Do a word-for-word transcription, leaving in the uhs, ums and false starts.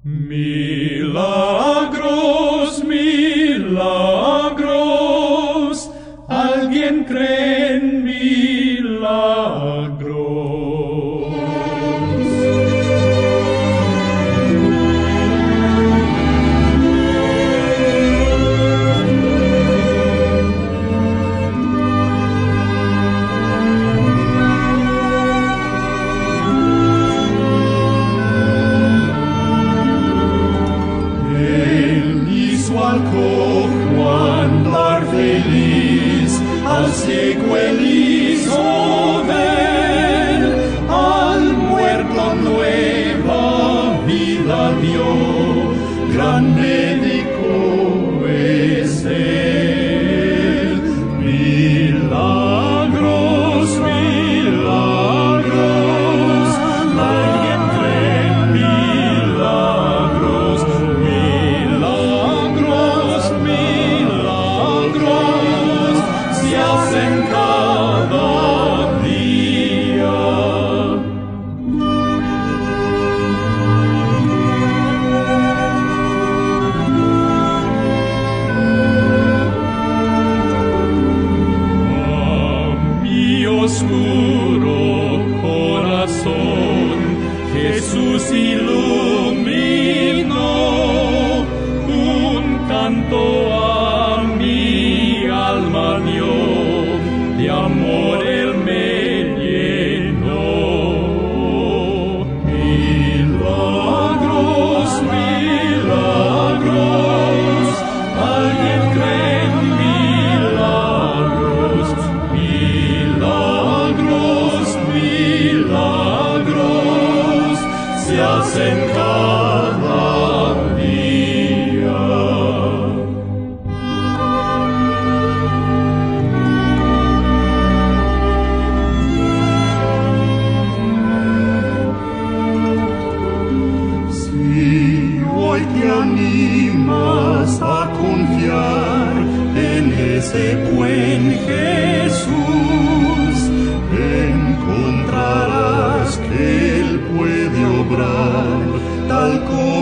Milagros, milagros, alguien cree en milagros. Al cojo andar feliz, al ciego él hizo ver, al muerto nueva vida dio, gran médico es él. Milagros, milagros, alguien cree en milagros, se hacen cada día. A mi oscuro corazón Jesús iluminó, un canto a mi alma dio, de amor él me llenó. Milagros, milagros, alguien cree en milagros, milagros, milagros, se hacen cada día. Hoy te animas a confiar en ese buen Jesús, encontrarás que Él puede obrar tal como